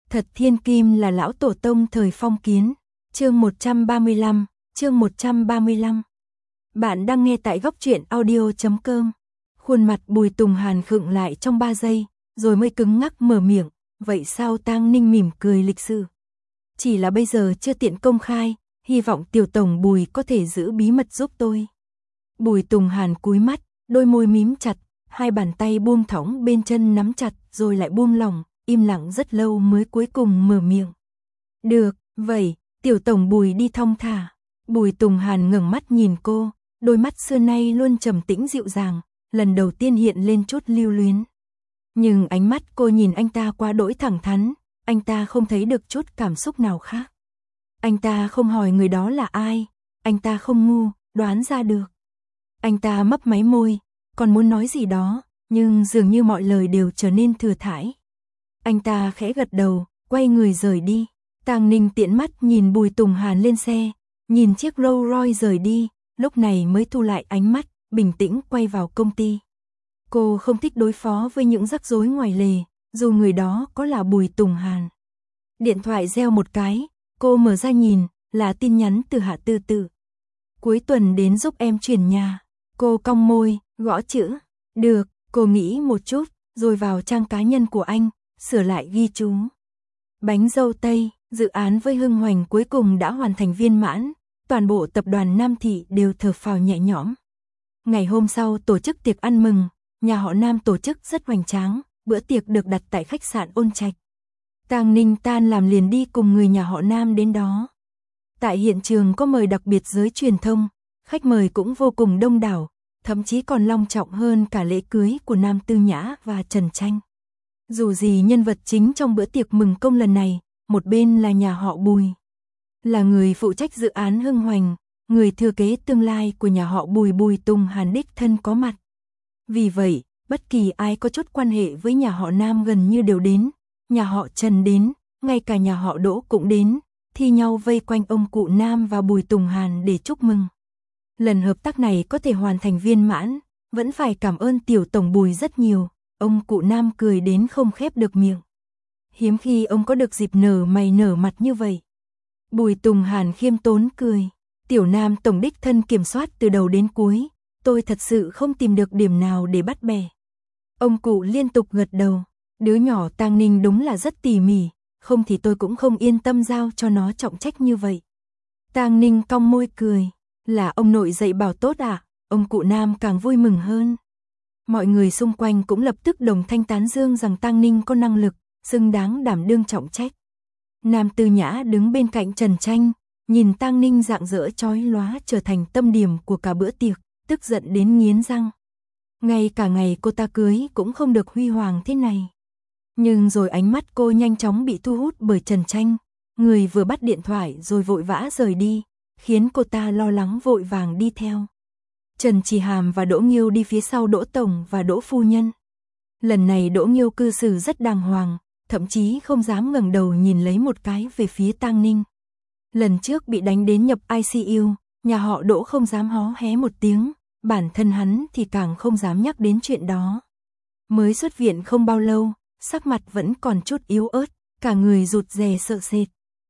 Thật thiên kim là lão tổ tông thời phong kiến. Chương 135, chương 135. Bạn đang nghe tại góc truyện audio.com. Khuôn mặt Bùi Tùng Hàn khựng lại trong 3 giây, rồi mới cứng ngắc mở miệng. Vậy sao? Tang Ninh mỉm cười lịch sự. Chỉ là bây giờ chưa tiện công khai, hy vọng tiểu tổng Bùi có thể giữ bí mật giúp tôi. Bùi Tùng Hàn cúi mắt, đôi môi mím chặt, hai bàn tay buông thõng bên chân nắm chặt rồi lại buông lỏng, im lặng rất lâu mới cuối cùng mở miệng. Được, vậy, tiểu tổng Bùi đi thong thả. Bùi Tùng Hàn ngẩng mắt nhìn cô, đôi mắt xưa nay luôn trầm tĩnh dịu dàng, lần đầu tiên hiện lên chút lưu luyến. Nhưng ánh mắt cô nhìn anh ta quá đỗi thẳng thắn, anh ta không thấy được chút cảm xúc nào khác. Anh ta không hỏi người đó là ai, anh ta không ngu, đoán ra được. Anh ta mấp máy môi, còn muốn nói gì đó, nhưng dường như mọi lời đều trở nên thừa thãi. Anh ta khẽ gật đầu, quay người rời đi. Tang Ninh tiện mắt nhìn Bùi Tùng Hàn lên xe, nhìn chiếc Rolls Royce rời đi, lúc này mới thu lại ánh mắt, bình tĩnh quay vào công ty. Cô không thích đối phó với những rắc rối ngoài lề, dù người đó có là Bùi Tùng Hàn. Điện thoại reo một cái, cô mở ra nhìn, là tin nhắn từ Hạ Tư Tư. Cuối tuần đến giúp em chuyển nhà. Cô cong môi, gõ chữ. Được, cô nghĩ một chút, rồi vào trang cá nhân của anh, sửa lại ghi chú. Bánh dâu tây, dự án với Hưng Hoành cuối cùng đã hoàn thành viên mãn, toàn bộ tập đoàn Nam Thị đều thở phào nhẹ nhõm. Ngày hôm sau tổ chức tiệc ăn mừng, nhà họ Nam tổ chức rất hoành tráng, bữa tiệc được đặt tại khách sạn Ôn Trạch. Tang Ninh tan làm liền đi cùng người nhà họ Nam đến đó. Tại hiện trường có mời đặc biệt giới truyền thông, khách mời cũng vô cùng đông đảo, thậm chí còn long trọng hơn cả lễ cưới của Nam Tư Nhã và Trần Tranh. Dù gì nhân vật chính trong bữa tiệc mừng công lần này, một bên là nhà họ Bùi, là người phụ trách dự án Hưng Hoành, người thừa kế tương lai của nhà họ Bùi, Bùi Tùng Hàn đích thân có mặt. Vì vậy, bất kỳ ai có chút quan hệ với nhà họ Nam gần như đều đến, nhà họ Trần đến, ngay cả nhà họ Đỗ cũng đến, thi nhau vây quanh ông cụ Nam và Bùi Tùng Hàn để chúc mừng. Lần hợp tác này có thể hoàn thành viên mãn, vẫn phải cảm ơn tiểu tổng Bùi rất nhiều, ông cụ Nam cười đến không khép được miệng. Hiếm khi ông có được dịp nở mày nở mặt như vậy. Bùi Tùng Hàn khiêm tốn cười, tiểu Nam tổng đích thân kiểm soát từ đầu đến cuối, tôi thật sự không tìm được điểm nào để bắt bẻ. Ông cụ liên tục gật đầu, đứa nhỏ Tang Ninh đúng là rất tỉ mỉ, không thì tôi cũng không yên tâm giao cho nó trọng trách như vậy. Tang Ninh cong môi cười, là ông nội dạy bảo tốt à? Ông cụ Nam càng vui mừng hơn. Mọi người xung quanh cũng lập tức đồng thanh tán dương rằng Tang Ninh có năng lực, xứng đáng đảm đương trọng trách. Nam Tư Nhã đứng bên cạnh Trần Tranh, nhìn Tang Ninh rạng rỡ chói lóa trở thành tâm điểm của cả bữa tiệc, tức giận đến nghiến răng. Ngay cả ngày cô ta cưới cũng không được huy hoàng thế này. Nhưng rồi ánh mắt cô nhanh chóng bị thu hút bởi Trần Tranh, người vừa bắt điện thoại rồi vội vã rời đi, khiến cô ta lo lắng vội vàng đi theo. Trần Chỉ Hàm và Đỗ Nghiêu đi phía sau Đỗ Tổng và Đỗ Phu Nhân. Lần này Đỗ Nghiêu cư xử rất đàng hoàng, thậm chí không dám ngẩng đầu nhìn lấy một cái về phía Tang Ninh. Lần trước bị đánh đến nhập ICU, nhà họ Đỗ không dám hó hé một tiếng, bản thân hắn thì càng không dám nhắc đến chuyện đó. Mới xuất viện không bao lâu, sắc mặt vẫn còn chút yếu ớt, cả người rụt rè sợ sệt.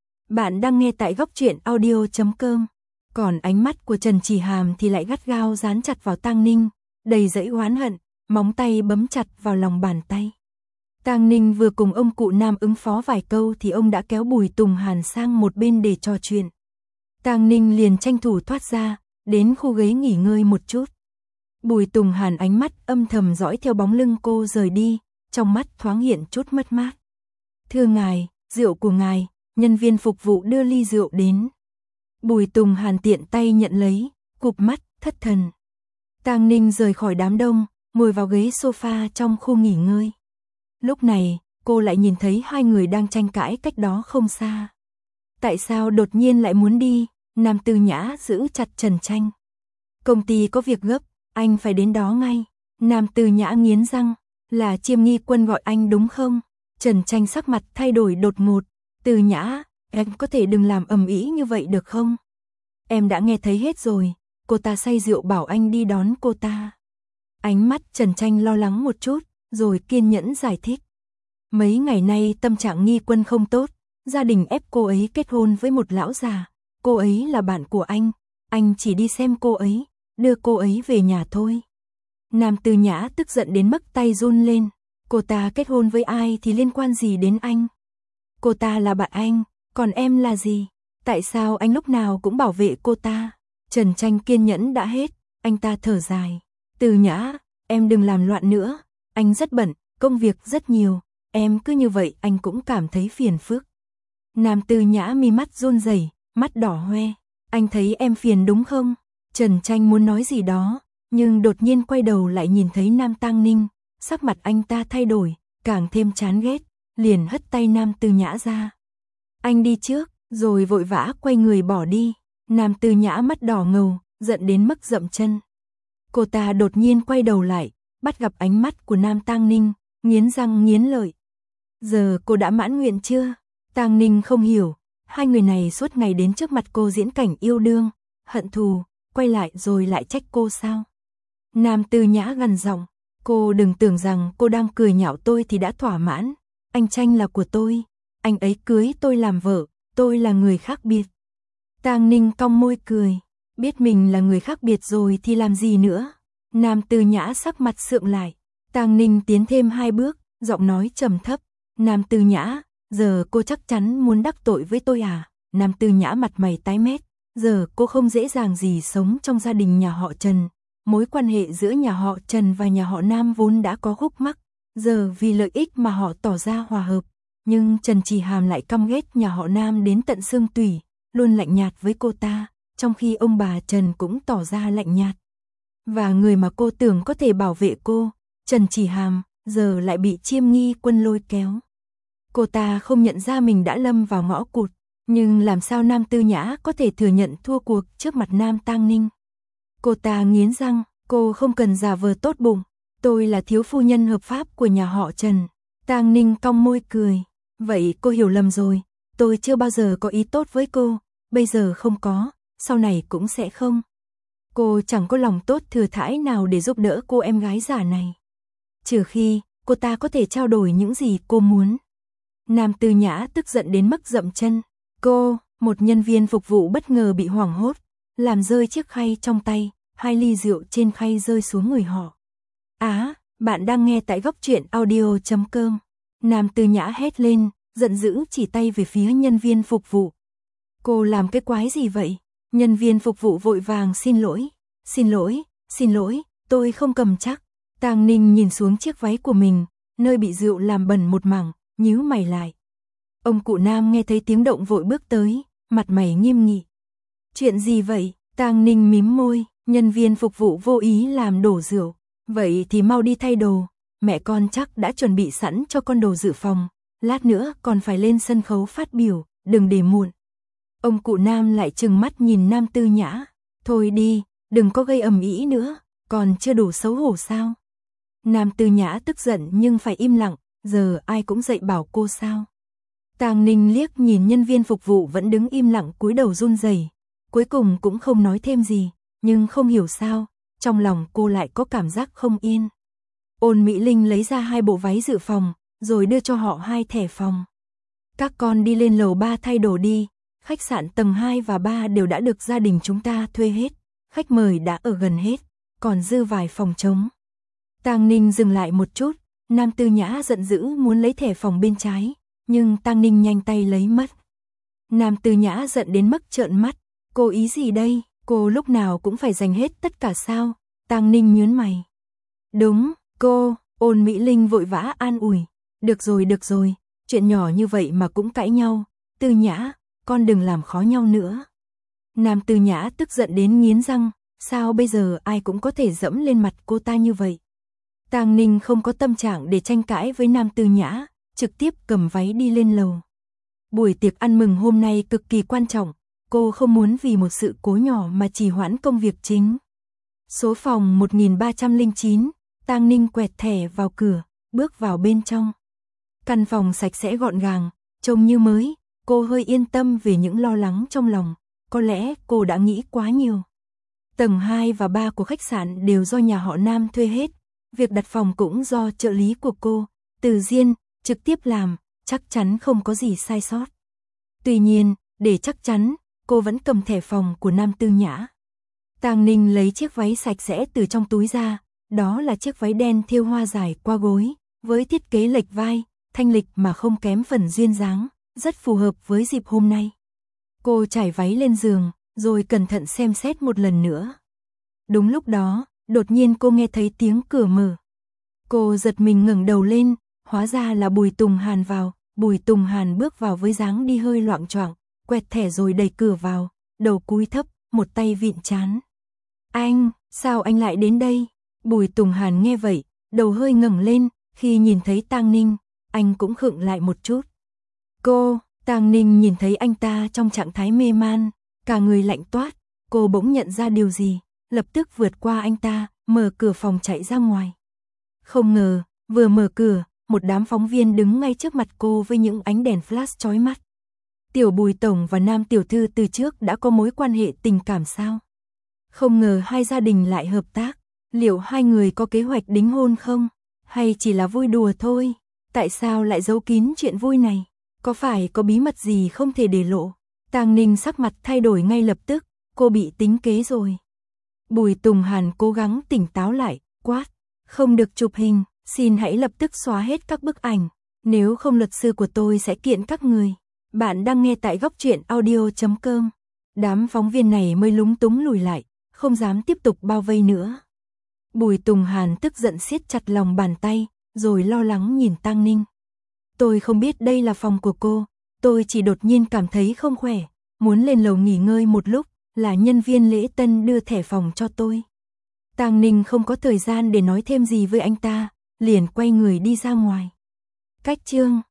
Bạn đang nghe tại góc truyện audio.com. Còn ánh mắt của Trần Chỉ Hàm thì lại gắt gao dán chặt vào Tang Ninh, đầy dẫy oán hận, móng tay bấm chặt vào lòng bàn tay. Tang Ninh vừa cùng ông cụ Nam ứng phó vài câu thì ông đã kéo Bùi Tùng Hàn sang một bên để trò chuyện. Tang Ninh liền tranh thủ thoát ra, đến khu ghế nghỉ ngơi một chút. Bùi Tùng Hàn ánh mắt âm thầm dõi theo bóng lưng cô rời đi, trong mắt thoáng hiện chút mất mát. Thưa ngài, rượu của ngài, nhân viên phục vụ đưa ly rượu đến. Bùi Tùng Hàn tiện tay nhận lấy, cụp mắt, thất thần. Tang Ninh rời khỏi đám đông, ngồi vào ghế sofa trong khu nghỉ ngơi. Lúc này, cô lại nhìn thấy hai người đang tranh cãi cách đó không xa. Tại sao đột nhiên lại muốn đi? Nam Tư Nhã giữ chặt Trần Tranh. Công ty có việc gấp, anh phải đến đó ngay. Nam Tư Nhã nghiến răng, là Chiêm Nghi Quân gọi anh đúng không? Trần Tranh sắc mặt thay đổi đột ngột. Tư Nhã, em có thể đừng làm ầm ĩ như vậy được không? Em đã nghe thấy hết rồi, cô ta say rượu bảo anh đi đón cô ta. Ánh mắt Trần Tranh lo lắng một chút, rồi kiên nhẫn giải thích. Mấy ngày nay tâm trạng Nghi Quân không tốt, gia đình ép cô ấy kết hôn với một lão già. Cô ấy là bạn của anh chỉ đi xem cô ấy, đưa cô ấy về nhà thôi. Nam Tư Nhã tức giận đến mức tay run lên. Cô ta kết hôn với ai thì liên quan gì đến anh? Cô ta là bạn anh, còn em là gì? Tại sao anh lúc nào cũng bảo vệ cô ta? Trần Tranh kiên nhẫn đã hết, anh ta thở dài. Tư Nhã, em đừng làm loạn nữa, anh rất bận, công việc rất nhiều, em cứ như vậy anh cũng cảm thấy phiền phức. Nam Tư Nhã mi mắt run rẩy, mắt đỏ hoe. Anh thấy em phiền đúng không? Trần Tranh muốn nói gì đó, nhưng đột nhiên quay đầu lại nhìn thấy Nam Tang Ninh, sắc mặt anh ta thay đổi, càng thêm chán ghét, liền hất tay Nam Tư Nhã ra. Anh đi trước, rồi vội vã quay người bỏ đi. Nam Tư Nhã mắt đỏ ngầu, giận đến mức dậm chân. Cô ta đột nhiên quay đầu lại, bắt gặp ánh mắt của Nam Tang Ninh, nghiến răng nghiến lợi. Giờ cô đã mãn nguyện chưa? Tang Ninh không hiểu, hai người này suốt ngày đến trước mặt cô diễn cảnh yêu đương, hận thù, quay lại rồi lại trách cô sao? Nam Tư Nhã gằn giọng, cô đừng tưởng rằng cô đang cười nhạo tôi thì đã thỏa mãn. Anh Tranh là của tôi, anh ấy cưới tôi làm vợ, tôi là người khác biệt. Tang Ninh cong môi cười, biết mình là người khác biệt rồi thì làm gì nữa. Nam Tư Nhã sắc mặt sượng lại. Tang Ninh tiến thêm 2 bước, giọng nói trầm thấp. Nam Tư Nhã, giờ cô chắc chắn muốn đắc tội với tôi à? Nam Tư Nhã mặt mày tái mét. Giờ cô không dễ dàng gì sống trong gia đình nhà họ Trần. Mối quan hệ giữa nhà họ Trần và nhà họ Nam vốn đã có khúc mắc. Giờ vì lợi ích mà họ tỏ ra hòa hợp. Nhưng Trần Chỉ Hàm lại căm ghét nhà họ Nam đến tận xương tủy, luôn lạnh nhạt với cô ta, trong khi ông bà Trần cũng tỏ ra lạnh nhạt. Và người mà cô tưởng có thể bảo vệ cô, Trần Chỉ Hàm, giờ lại bị Chiêm Nghi Quân lôi kéo. Cô ta không nhận ra mình đã lâm vào ngõ cụt, nhưng làm sao Nam Tư Nhã có thể thừa nhận thua cuộc trước mặt Nam Tang Ninh. Cô ta nghiến răng, cô không cần giả vờ tốt bụng, tôi là thiếu phu nhân hợp pháp của nhà họ Trần. Tang Ninh cong môi cười, vậy cô hiểu lầm rồi, tôi chưa bao giờ có ý tốt với cô, bây giờ không có, sau này cũng sẽ không. Cô chẳng có lòng tốt thừa thãi nào để giúp đỡ cô em gái giả này. Trừ khi, cô ta có thể trao đổi những gì cô muốn. Nam Tư Nhã tức giận đến mức dậm chân. Cô, một nhân viên phục vụ bất ngờ bị hoảng hốt, làm rơi chiếc khay trong tay, 2 ly rượu trên khay rơi xuống người họ. Bạn đang nghe tại góc truyện audio.com. Nam Tư Nhã hét lên, giận dữ chỉ tay về phía nhân viên phục vụ. Cô làm cái quái gì vậy? Nhân viên phục vụ vội vàng xin lỗi, tôi không cầm chắc. Tang Ninh nhìn xuống chiếc váy của mình, nơi bị rượu làm bẩn một mảng, nhíu mày lại. Ông cụ Nam nghe thấy tiếng động vội bước tới, mặt mày nghiêm nghị. Chuyện gì vậy? Tang Ninh mím môi, nhân viên phục vụ vô ý làm đổ rượu. Vậy thì mau đi thay đồ, mẹ con chắc đã chuẩn bị sẵn cho con đồ dự phòng, lát nữa còn phải lên sân khấu phát biểu, đừng để muộn. Ông cụ Nam lại trừng mắt nhìn Nam Tư Nhã, thôi đi, đừng có gây ầm ĩ nữa, còn chưa đủ xấu hổ sao? Nam Tư Nhã tức giận nhưng phải im lặng, giờ ai cũng dạy bảo cô sao? Tang Ninh liếc nhìn nhân viên phục vụ vẫn đứng im lặng cúi đầu run rẩy, cuối cùng cũng không nói thêm gì, nhưng không hiểu sao, trong lòng cô lại có cảm giác không yên. Ôn Mỹ Linh lấy ra 2 bộ váy dự phòng, rồi đưa cho họ 2 thẻ phòng. Các con đi lên lầu 3 thay đồ đi, khách sạn tầng 2 và 3 đều đã được gia đình chúng ta thuê hết, khách mời đã ở gần hết, còn dư vài phòng trống. Tang Ninh dừng lại một chút, Nam Tư Nhã giận dữ muốn lấy thẻ phòng bên trái, nhưng Tang Ninh nhanh tay lấy mất. Nam Tư Nhã giận đến mức trợn mắt, cô ý gì đây, cô lúc nào cũng phải giành hết tất cả sao? Tang Ninh nhướng mày. Đúng, cô, Ôn Mỹ Linh vội vã an ủi. Được rồi, chuyện nhỏ như vậy mà cũng cãi nhau, Tư Nhã, con đừng làm khó nhau nữa. Nam Tư Nhã tức giận đến nghiến răng, sao bây giờ ai cũng có thể dẫm lên mặt cô ta như vậy. Tang Ninh không có tâm trạng để tranh cãi với Nam Tư Nhã, trực tiếp cầm váy đi lên lầu. Buổi tiệc ăn mừng hôm nay cực kỳ quan trọng, cô không muốn vì một sự cố nhỏ mà trì hoãn công việc chính. Số phòng 1309, Tang Ninh quẹt thẻ vào cửa, bước vào bên trong. Căn phòng sạch sẽ gọn gàng, trông như mới, cô hơi yên tâm về những lo lắng trong lòng, có lẽ cô đã nghĩ quá nhiều. Tầng 2 và 3 của khách sạn đều do nhà họ Nam thuê hết, việc đặt phòng cũng do trợ lý của cô, Từ Diên, trực tiếp làm, chắc chắn không có gì sai sót. Tuy nhiên, để chắc chắn, cô vẫn cầm thẻ phòng của Nam Tư Nhã. Tang Ninh lấy chiếc váy sạch sẽ từ trong túi ra, đó là chiếc váy đen thêu hoa dài qua gối, với thiết kế lệch vai, thanh lịch mà không kém phần duyên dáng, rất phù hợp với dịp hôm nay. Cô trải váy lên giường, rồi cẩn thận xem xét một lần nữa. Đúng lúc đó, đột nhiên cô nghe thấy tiếng cửa mở. Cô giật mình ngẩng đầu lên, hóa ra là Bùi Tùng Hàn vào. Bùi Tùng Hàn bước vào với dáng đi hơi loạng choạng, quẹt thẻ rồi đẩy cửa vào, đầu cúi thấp, một tay vịn trán. Anh, sao anh lại đến đây? Bùi Tùng Hàn nghe vậy, đầu hơi ngẩng lên, khi nhìn thấy Tang Ninh, anh cũng khựng lại một chút. Cô, Tang Ninh nhìn thấy anh ta trong trạng thái mê man, cả người lạnh toát, cô bỗng nhận ra điều gì, lập tức vượt qua anh ta, mở cửa phòng chạy ra ngoài. Không ngờ, vừa mở cửa, một đám phóng viên đứng ngay trước mặt cô với những ánh đèn flash chói mắt. Tiểu Bùi tổng và Nam tiểu thư từ trước đã có mối quan hệ tình cảm sao? Không ngờ hai gia đình lại hợp tác, liệu hai người có kế hoạch đính hôn không? Hay chỉ là vui đùa thôi? Tại sao lại giấu kín chuyện vui này? Có phải có bí mật gì không thể để lộ? Tang Ninh sắc mặt thay đổi ngay lập tức, cô bị tính kế rồi. Bùi Tùng Hàn cố gắng tỉnh táo lại, quát, không được chụp hình, xin hãy lập tức xóa hết các bức ảnh, nếu không luật sư của tôi sẽ kiện các người. Bạn đang nghe tại góc truyện audio.com. Đám phóng viên này mới lúng túng lùi lại, không dám tiếp tục bao vây nữa. Bùi Tùng Hàn tức giận siết chặt lòng bàn tay, rồi lo lắng nhìn Tang Ninh. Tôi không biết đây là phòng của cô, tôi chỉ đột nhiên cảm thấy không khỏe, muốn lên lầu nghỉ ngơi một lúc, là nhân viên lễ tân đưa thẻ phòng cho tôi. Tang Ninh không có thời gian để nói thêm gì với anh ta, liền quay người đi ra ngoài. Cách chương